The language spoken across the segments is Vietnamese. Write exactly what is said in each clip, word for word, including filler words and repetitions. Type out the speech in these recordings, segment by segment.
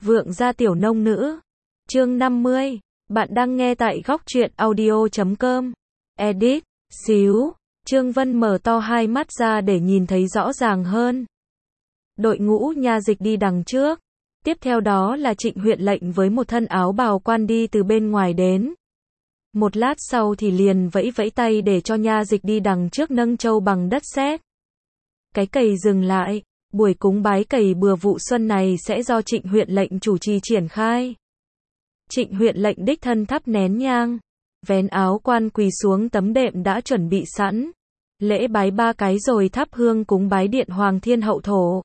Vượng gia tiểu nông nữ. Chương năm mươi. Bạn đang nghe tại góc truyện audio chấm com. Edit. Xíu. Trương Vân mở to hai mắt ra để nhìn thấy rõ ràng hơn. Đội ngũ nha dịch đi đằng trước. Tiếp theo đó là Trịnh Huyện Lệnh với một thân áo bào quan đi từ bên ngoài đến. Một lát sau thì liền vẫy vẫy tay để cho nha dịch đi đằng trước nâng trâu bằng đất sét. Cái cày dừng lại. Buổi cúng bái cày bừa vụ xuân này sẽ do Trịnh Huyện Lệnh chủ trì triển khai. Trịnh Huyện Lệnh đích thân thắp nén nhang, vén áo quan quỳ xuống tấm đệm đã chuẩn bị sẵn, lễ bái ba cái rồi thắp hương cúng bái điện Hoàng Thiên Hậu Thổ.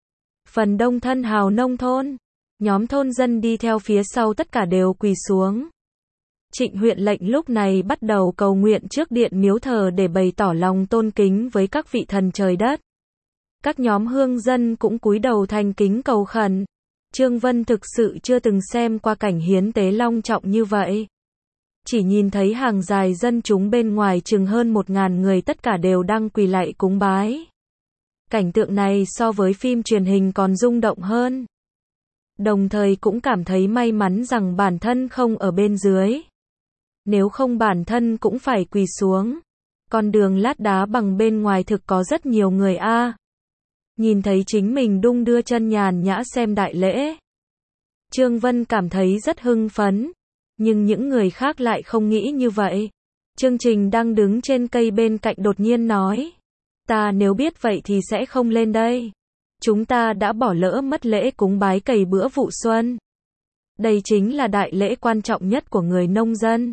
Phần đông thân hào nông thôn, nhóm thôn dân đi theo phía sau tất cả đều quỳ xuống. Trịnh Huyện Lệnh lúc này bắt đầu cầu nguyện trước điện miếu thờ để bày tỏ lòng tôn kính với các vị thần trời đất. Các nhóm hương dân cũng cúi đầu thành kính cầu khẩn. Trương Vân thực sự chưa từng xem qua cảnh hiến tế long trọng như vậy. Chỉ nhìn thấy hàng dài dân chúng bên ngoài chừng hơn một ngàn người tất cả đều đang quỳ lạy cúng bái. Cảnh tượng này so với phim truyền hình còn rung động hơn. Đồng thời cũng cảm thấy may mắn rằng bản thân không ở bên dưới. Nếu không bản thân cũng phải quỳ xuống. Con đường lát đá bằng bên ngoài thực có rất nhiều người a. Nhìn thấy chính mình đung đưa chân nhàn nhã xem đại lễ. Trương Vân cảm thấy rất hưng phấn. Nhưng những người khác lại không nghĩ như vậy. Chương Trình đang đứng trên cây bên cạnh đột nhiên nói. Ta nếu biết vậy thì sẽ không lên đây. Chúng ta đã bỏ lỡ mất lễ cúng bái cày bữa vụ xuân. Đây chính là đại lễ quan trọng nhất của người nông dân.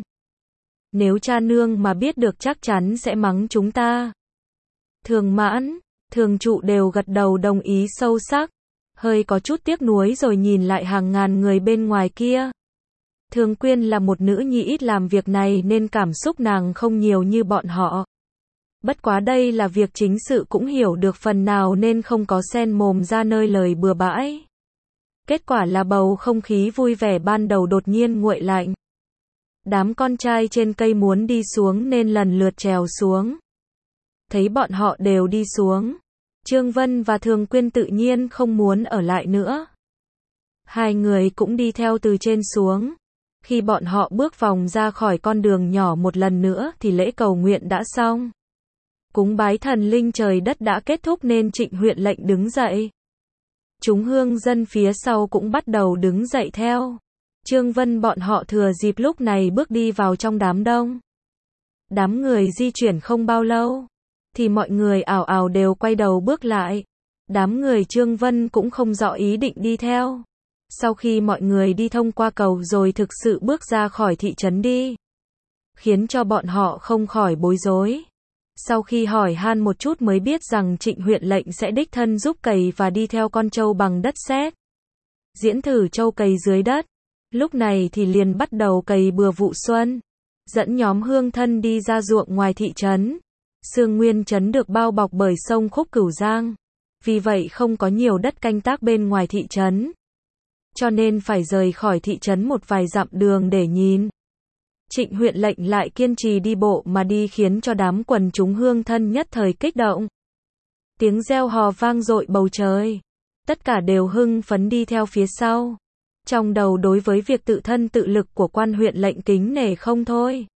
Nếu cha nương mà biết được chắc chắn sẽ mắng chúng ta. Thường Mãn, Thường Trụ đều gật đầu đồng ý sâu sắc, hơi có chút tiếc nuối rồi nhìn lại hàng ngàn người bên ngoài kia. Thường Quyên là một nữ nhi ít làm việc này nên cảm xúc nàng không nhiều như bọn họ. Bất quá đây là việc chính sự cũng hiểu được phần nào nên không có xen mồm ra nơi lời bừa bãi. Kết quả là bầu không khí vui vẻ ban đầu đột nhiên nguội lạnh. Đám con trai trên cây muốn đi xuống nên lần lượt trèo xuống. Thấy bọn họ đều đi xuống, Trương Vân và Thường Quyên tự nhiên không muốn ở lại nữa. Hai người cũng đi theo từ trên xuống. Khi bọn họ bước vòng ra khỏi con đường nhỏ một lần nữa thì lễ cầu nguyện đã xong. Cúng bái thần linh trời đất đã kết thúc nên Trịnh Huyện Lệnh đứng dậy. Chúng hương dân phía sau cũng bắt đầu đứng dậy theo. Trương Vân bọn họ thừa dịp lúc này bước đi vào trong đám đông. Đám người di chuyển không bao lâu thì mọi người ào ào đều quay đầu bước lại. Đám người Trương Vân cũng không rõ ý định đi theo. Sau khi mọi người đi thông qua cầu rồi thực sự bước ra khỏi thị trấn đi, khiến cho bọn họ không khỏi bối rối. Sau khi hỏi han một chút mới biết rằng Trịnh Huyện Lệnh sẽ đích thân giúp cày và đi theo con trâu bằng đất sét. Diễn thử trâu cày dưới đất. Lúc này thì liền bắt đầu cày bừa vụ xuân. Dẫn nhóm hương thân đi ra ruộng ngoài thị trấn. Sương Nguyên trấn được bao bọc bởi sông Khúc Cửu Giang. Vì vậy không có nhiều đất canh tác bên ngoài thị trấn. Cho nên phải rời khỏi thị trấn một vài dặm đường để nhìn. Trịnh Huyện Lệnh lại kiên trì đi bộ mà đi khiến cho đám quần chúng hương thân nhất thời kích động. Tiếng reo hò vang dội bầu trời. Tất cả đều hưng phấn đi theo phía sau. Trong đầu đối với việc tự thân tự lực của quan huyện lệnh kính nể không thôi.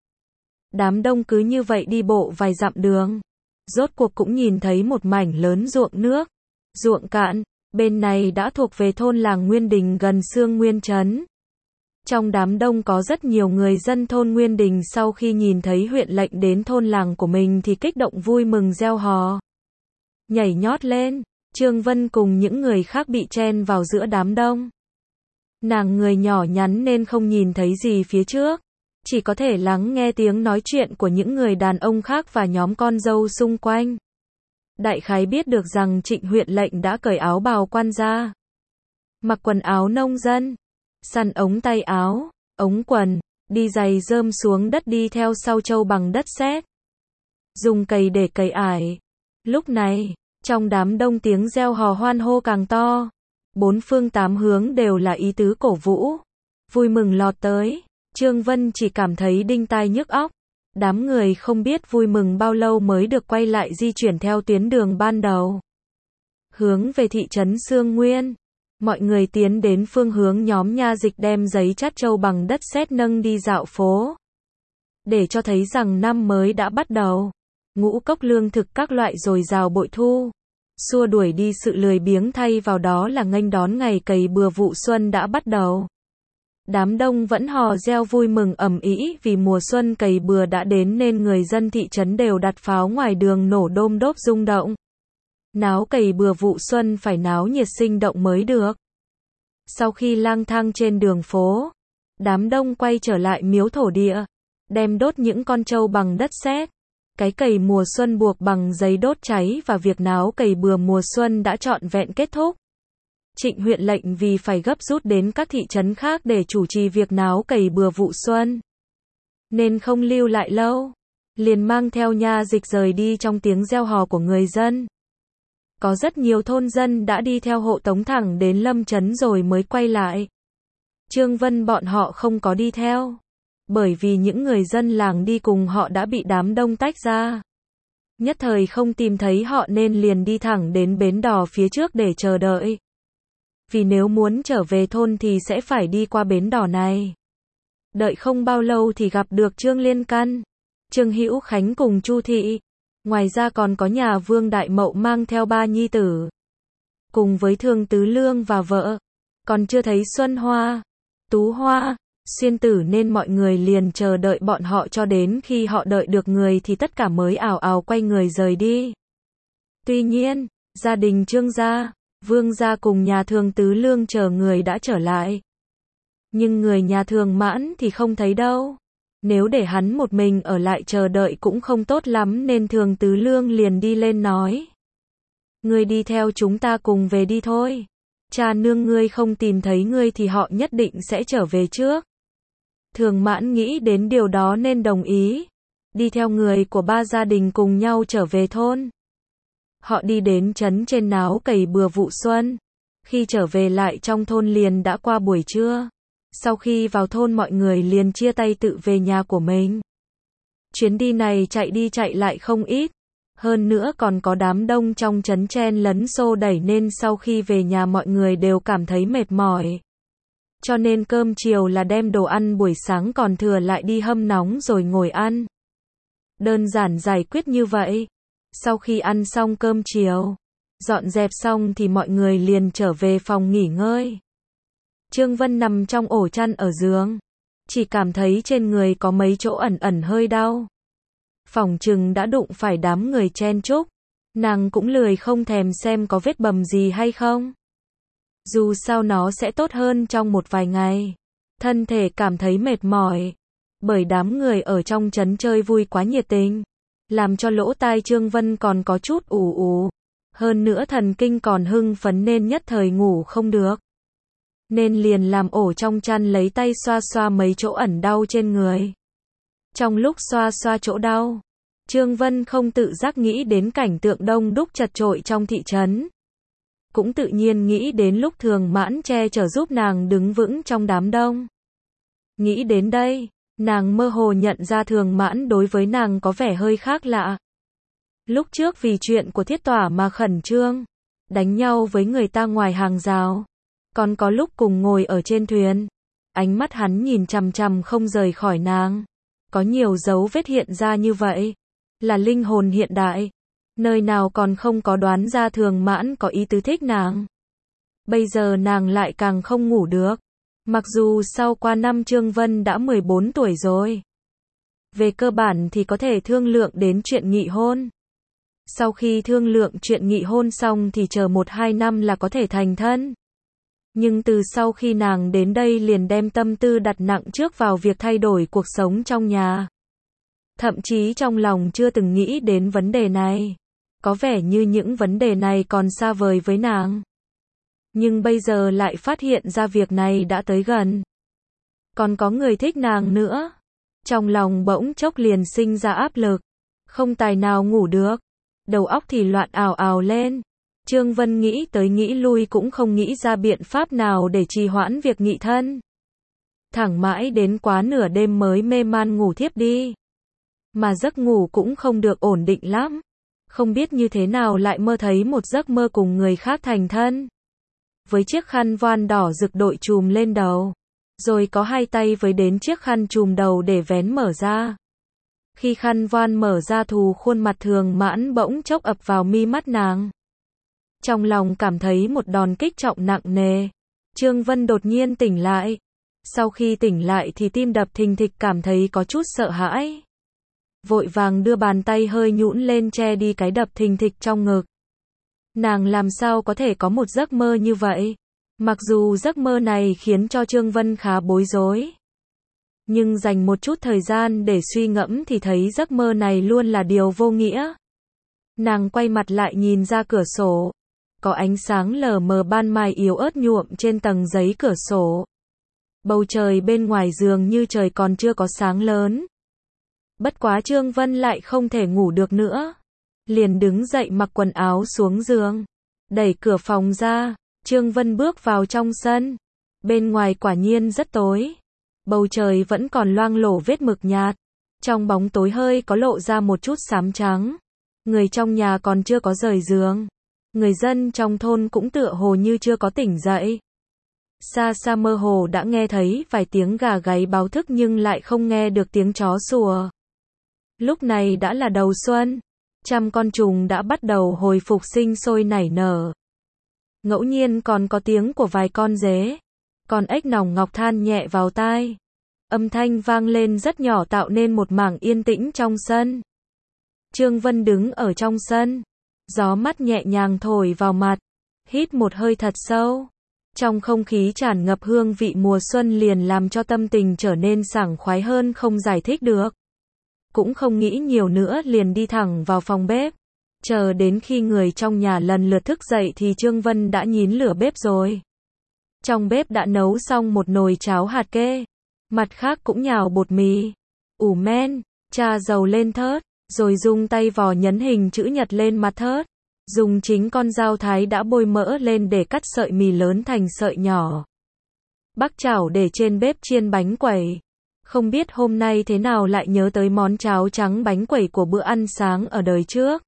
Đám đông cứ như vậy đi bộ vài dặm đường. Rốt cuộc cũng nhìn thấy một mảnh lớn ruộng nước. Ruộng cạn, bên này đã thuộc về thôn làng Nguyên Đình gần Sương Nguyên trấn. Trong đám đông có rất nhiều người dân thôn Nguyên Đình sau khi nhìn thấy huyện lệnh đến thôn làng của mình thì kích động vui mừng reo hò. Nhảy nhót lên, Trương Vân cùng những người khác bị chen vào giữa đám đông. Nàng người nhỏ nhắn nên không nhìn thấy gì phía trước, chỉ có thể lắng nghe tiếng nói chuyện của những người đàn ông khác và nhóm con dâu xung quanh. Đại khái biết được rằng Trịnh Huyện Lệnh đã cởi áo bào quan ra, mặc quần áo nông dân, săn ống tay áo, ống quần, đi giày rơm xuống đất đi theo sau trâu bằng đất sét, dùng cày để cày ải. Lúc này, trong đám đông tiếng reo hò hoan hô càng to. Bốn phương tám hướng đều là ý tứ cổ vũ, vui mừng lọt tới. Trương Vân chỉ cảm thấy đinh tai nhức óc. Đám người không biết vui mừng bao lâu mới được quay lại di chuyển theo tuyến đường ban đầu, hướng về thị trấn Sương Nguyên. Mọi người tiến đến phương hướng nhóm nha dịch đem giấy chát trâu bằng đất sét nâng đi dạo phố. Để cho thấy rằng năm mới đã bắt đầu. Ngũ cốc lương thực các loại dồi dào bội thu. Xua đuổi đi sự lười biếng, thay vào đó là nghênh đón ngày cày bừa vụ xuân đã bắt đầu. Đám đông vẫn hò reo vui mừng ầm ĩ vì mùa xuân cày bừa đã đến nên người dân thị trấn đều đặt pháo ngoài đường nổ đôm đốp rung động. Náo cày bừa vụ xuân phải náo nhiệt sinh động mới được. Sau khi lang thang trên đường phố, đám đông quay trở lại miếu thổ địa, đem đốt những con trâu bằng đất sét. Cái cày mùa xuân buộc bằng giấy đốt cháy và việc náo cày bừa mùa xuân đã trọn vẹn kết thúc. Trịnh huyện lệnh vì phải gấp rút đến các thị trấn khác để chủ trì việc náo cày bừa vụ xuân, nên không lưu lại lâu, liền mang theo nha dịch rời đi trong tiếng reo hò của người dân. Có rất nhiều thôn dân đã đi theo hộ tống thẳng đến Lâm trấn rồi mới quay lại. Trương Vân bọn họ không có đi theo, bởi vì những người dân làng đi cùng họ đã bị đám đông tách ra. Nhất thời không tìm thấy họ nên liền đi thẳng đến bến đò phía trước để chờ đợi. Vì nếu muốn trở về thôn thì sẽ phải đi qua bến đò này. Đợi không bao lâu thì gặp được Trương Liên Căn, Trương Hữu Khánh cùng Chu Thị. Ngoài ra còn có nhà Vương Đại Mậu mang theo ba nhi tử, cùng với Thường Tứ Lương và vợ. Còn chưa thấy Xuân Hoa, Tú Hoa, Xuyên Tử nên mọi người liền chờ đợi bọn họ cho đến khi họ đợi được người thì tất cả mới ào ào quay người rời đi. Tuy nhiên, gia đình Trương gia, Vương gia cùng nhà Thường Tứ Lương chờ người đã trở lại. Nhưng người nhà Thường Mãn thì không thấy đâu. Nếu để hắn một mình ở lại chờ đợi cũng không tốt lắm nên Thường Tứ Lương liền đi lên nói. Ngươi đi theo chúng ta cùng về đi thôi. Cha nương ngươi không tìm thấy ngươi thì họ nhất định sẽ trở về trước. Thường Mãn nghĩ đến điều đó nên đồng ý. Đi theo người của ba gia đình cùng nhau trở về thôn. Họ đi đến trấn trên náo cày bừa vụ xuân. Khi trở về lại trong thôn liền đã qua buổi trưa. Sau khi vào thôn mọi người liền chia tay tự về nhà của mình. Chuyến đi này chạy đi chạy lại không ít. Hơn nữa còn có đám đông trong trấn chen lấn xô đẩy nên sau khi về nhà mọi người đều cảm thấy mệt mỏi. Cho nên cơm chiều là đem đồ ăn buổi sáng còn thừa lại đi hâm nóng rồi ngồi ăn. Đơn giản giải quyết như vậy. Sau khi ăn xong cơm chiều, dọn dẹp xong thì mọi người liền trở về phòng nghỉ ngơi. Trương Vân nằm trong ổ chăn ở giường, chỉ cảm thấy trên người có mấy chỗ ẩn ẩn hơi đau. Phỏng chừng đã đụng phải đám người chen chúc, nàng cũng lười không thèm xem có vết bầm gì hay không. Dù sao nó sẽ tốt hơn trong một vài ngày. Thân thể cảm thấy mệt mỏi, bởi đám người ở trong trấn chơi vui quá nhiệt tình, làm cho lỗ tai Trương Vân còn có chút ù ù. Hơn nữa thần kinh còn hưng phấn nên nhất thời ngủ không được. Nên liền làm ổ trong chăn lấy tay xoa xoa mấy chỗ ẩn đau trên người. Trong lúc xoa xoa chỗ đau, Trương Vân không tự giác nghĩ đến cảnh tượng đông đúc chật chội trong thị trấn. Cũng tự nhiên nghĩ đến lúc Thường Mãn che chở giúp nàng đứng vững trong đám đông. Nghĩ đến đây, nàng mơ hồ nhận ra Thường Mãn đối với nàng có vẻ hơi khác lạ. Lúc trước vì chuyện của Thiết Tỏa mà khẩn trương, đánh nhau với người ta ngoài hàng rào. Còn có lúc cùng ngồi ở trên thuyền, ánh mắt hắn nhìn chằm chằm không rời khỏi nàng. Có nhiều dấu vết hiện ra như vậy, là linh hồn hiện đại. Nơi nào còn không có đoán ra Thường Mãn có ý tứ thích nàng. Bây giờ nàng lại càng không ngủ được. Mặc dù sau qua năm Trương Vân đã mười bốn tuổi rồi. Về cơ bản thì có thể thương lượng đến chuyện nghị hôn. Sau khi thương lượng chuyện nghị hôn xong thì chờ một hai năm là có thể thành thân. Nhưng từ sau khi nàng đến đây liền đem tâm tư đặt nặng trước vào việc thay đổi cuộc sống trong nhà. Thậm chí trong lòng chưa từng nghĩ đến vấn đề này. Có vẻ như những vấn đề này còn xa vời với nàng. Nhưng bây giờ lại phát hiện ra việc này đã tới gần. Còn có người thích nàng nữa. Trong lòng bỗng chốc liền sinh ra áp lực. Không tài nào ngủ được. Đầu óc thì loạn ào ào lên. Trương Vân nghĩ tới nghĩ lui cũng không nghĩ ra biện pháp nào để trì hoãn việc nghị thân. Thẳng mãi đến quá nửa đêm mới mê man ngủ thiếp đi. Mà giấc ngủ cũng không được ổn định lắm. Không biết như thế nào lại mơ thấy một giấc mơ cùng người khác thành thân. với chiếc khăn voan đỏ rực đội chùm lên đầu. Rồi có hai tay với đến chiếc khăn chùm đầu để vén mở ra. Khi khăn voan mở ra thù khuôn mặt thường mãn bỗng chốc ập vào mi mắt nàng. Trong lòng cảm thấy một đòn kích trọng nặng nề. Trương Vân đột nhiên tỉnh lại. Sau khi tỉnh lại thì tim đập thình thịch, cảm thấy có chút sợ hãi. Vội vàng đưa bàn tay hơi nhũn lên che đi cái đập thình thịch trong ngực. Nàng làm sao có thể có một giấc mơ như vậy? Mặc dù giấc mơ này khiến cho Trương Vân khá bối rối. Nhưng dành một chút thời gian để suy ngẫm thì thấy giấc mơ này luôn là điều vô nghĩa. Nàng quay mặt lại nhìn ra cửa sổ. Có ánh sáng lờ mờ ban mai yếu ớt nhuộm trên tầng giấy cửa sổ. Bầu trời bên ngoài giường như trời còn chưa có sáng lớn. Bất quá Trương Vân lại không thể ngủ được nữa. Liền đứng dậy mặc quần áo xuống giường. Đẩy cửa phòng ra, Trương Vân bước vào trong sân. Bên ngoài quả nhiên rất tối. Bầu trời vẫn còn loang lổ vết mực nhạt. Trong bóng tối hơi có lộ ra một chút xám trắng. Người trong nhà còn chưa có rời giường. Người dân trong thôn cũng tựa hồ như chưa có tỉnh dậy. Xa xa mơ hồ đã nghe thấy vài tiếng gà gáy báo thức nhưng lại không nghe được tiếng chó sủa. Lúc này đã là đầu xuân. Trăm con trùng đã bắt đầu hồi phục sinh sôi nảy nở. Ngẫu nhiên còn có tiếng của vài con dế. Con ếch nòng ngọc than nhẹ vào tai. Âm thanh vang lên rất nhỏ tạo nên một mảng yên tĩnh trong sân. Trương Vân đứng ở trong sân. Gió mát nhẹ nhàng thổi vào mặt. Hít một hơi thật sâu. Trong không khí tràn ngập hương vị mùa xuân liền làm cho tâm tình trở nên sảng khoái hơn không giải thích được. Cũng không nghĩ nhiều nữa liền đi thẳng vào phòng bếp. Chờ đến khi người trong nhà lần lượt thức dậy thì Trương Vân đã nhín lửa bếp rồi. Trong bếp đã nấu xong một nồi cháo hạt kê. Mặt khác cũng nhào bột mì, ủ men, trà dầu lên thớt, rồi dùng tay vò nhấn hình chữ nhật lên mặt thớt. Dùng chính con dao thái đã bôi mỡ lên để cắt sợi mì lớn thành sợi nhỏ. Bắc chảo để trên bếp chiên bánh quẩy. Không biết hôm nay thế nào lại nhớ tới món cháo trắng bánh quẩy của bữa ăn sáng ở đời trước.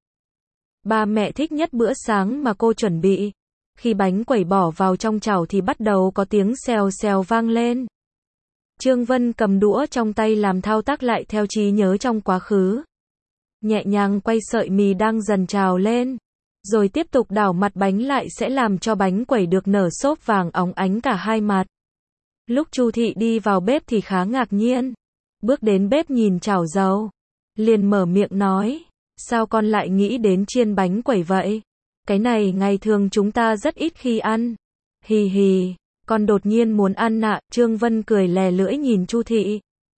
Ba mẹ thích nhất bữa sáng mà cô chuẩn bị. Khi bánh quẩy bỏ vào trong chảo thì bắt đầu có tiếng xèo xèo vang lên. Trương Vân cầm đũa trong tay làm thao tác lại theo trí nhớ trong quá khứ. Nhẹ nhàng quay sợi mì đang dần trào lên. Rồi tiếp tục đảo mặt bánh lại sẽ làm cho bánh quẩy được nở xốp vàng óng ánh cả hai mặt. Lúc Chu Thị đi vào bếp thì khá ngạc nhiên. Bước đến bếp nhìn chảo dầu. Liền mở miệng nói. Sao con lại nghĩ đến chiên bánh quẩy vậy? Cái này ngày thường chúng ta rất ít khi ăn. Hì hì, con đột nhiên muốn ăn nạ. Trương Vân cười lè lưỡi nhìn Chu Thị.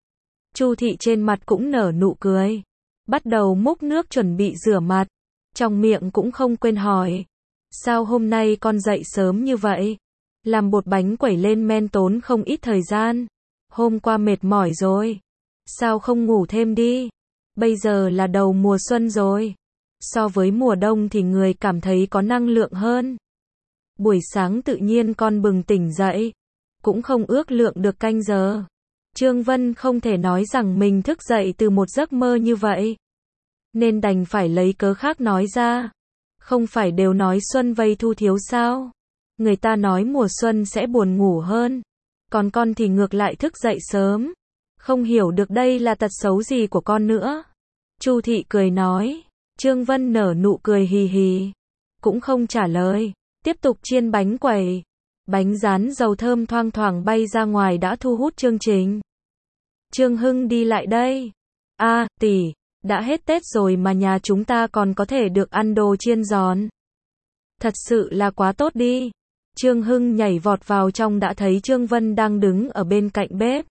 Chu Thị trên mặt cũng nở nụ cười. Bắt đầu múc nước chuẩn bị rửa mặt. Trong miệng cũng không quên hỏi. Sao hôm nay con dậy sớm như vậy? Làm bột bánh quẩy lên men tốn không ít thời gian. Hôm qua mệt mỏi rồi. Sao không ngủ thêm đi? Bây giờ là đầu mùa xuân rồi. So với mùa đông thì người cảm thấy có năng lượng hơn. Buổi sáng tự nhiên con bừng tỉnh dậy. Cũng không ước lượng được canh giờ. Trương Vân không thể nói rằng mình thức dậy từ một giấc mơ như vậy. Nên đành phải lấy cớ khác nói ra. Không phải đều nói xuân vây thu thiếu sao? Người ta nói mùa xuân sẽ buồn ngủ hơn. Còn con thì ngược lại thức dậy sớm. Không hiểu được đây là tật xấu gì của con nữa. Chu Thị cười nói. Trương Vân nở nụ cười hì hì. Cũng không trả lời. Tiếp tục chiên bánh quẩy. Bánh rán dầu thơm thoang thoảng bay ra ngoài đã thu hút chương trình. Trương Hưng đi lại đây. A, à, tỷ, đã hết Tết rồi mà nhà chúng ta còn có thể được ăn đồ chiên giòn. Thật sự là quá tốt đi. Trương Hưng nhảy vọt vào trong đã thấy Trương Vân đang đứng ở bên cạnh bếp.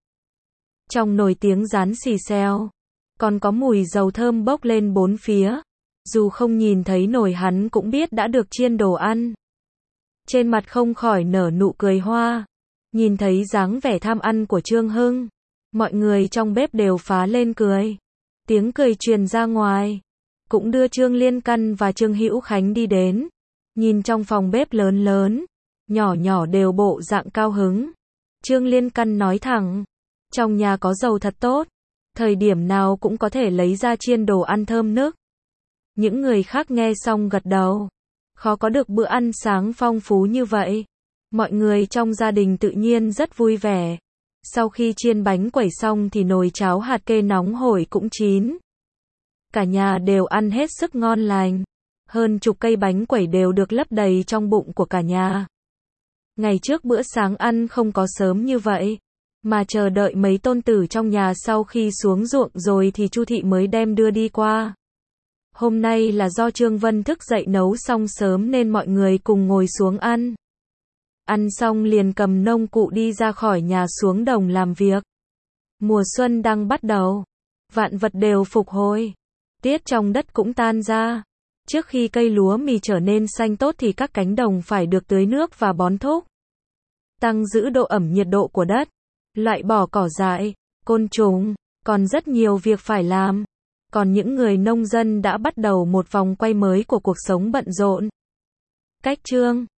Trong nồi tiếng rán xì xèo. Còn có mùi dầu thơm bốc lên bốn phía. Dù không nhìn thấy nồi hắn cũng biết đã được chiên đồ ăn. Trên mặt không khỏi nở nụ cười hoa. Nhìn thấy dáng vẻ tham ăn của Trương Hưng. Mọi người trong bếp đều phá lên cười. Tiếng cười truyền ra ngoài. Cũng đưa Trương Liên Căn và Trương Hữu Khánh đi đến. Nhìn trong phòng bếp lớn lớn. Nhỏ nhỏ đều bộ dạng cao hứng. Trương Liên Căn nói thẳng. Trong nhà có dầu thật tốt. Thời điểm nào cũng có thể lấy ra chiên đồ ăn thơm nức. Những người khác nghe xong gật đầu. Khó có được bữa ăn sáng phong phú như vậy. Mọi người trong gia đình tự nhiên rất vui vẻ. Sau khi chiên bánh quẩy xong thì nồi cháo hạt kê nóng hổi cũng chín. Cả nhà đều ăn hết sức ngon lành. Hơn chục cây bánh quẩy đều được lấp đầy trong bụng của cả nhà. Ngày trước bữa sáng ăn không có sớm như vậy, mà chờ đợi mấy tôn tử trong nhà sau khi xuống ruộng rồi thì Chu thị mới đem đưa đi qua. Hôm nay là do Trương Vân thức dậy nấu xong sớm nên mọi người cùng ngồi xuống ăn. Ăn xong liền cầm nông cụ đi ra khỏi nhà xuống đồng làm việc. Mùa xuân đang bắt đầu, vạn vật đều phục hồi, tiết trong đất cũng tan ra. Trước khi cây lúa mì trở nên xanh tốt thì các cánh đồng phải được tưới nước và bón thúc. Tăng giữ độ ẩm nhiệt độ của đất, loại bỏ cỏ dại, côn trùng, còn rất nhiều việc phải làm. Còn những người nông dân đã bắt đầu một vòng quay mới của cuộc sống bận rộn. Cách chương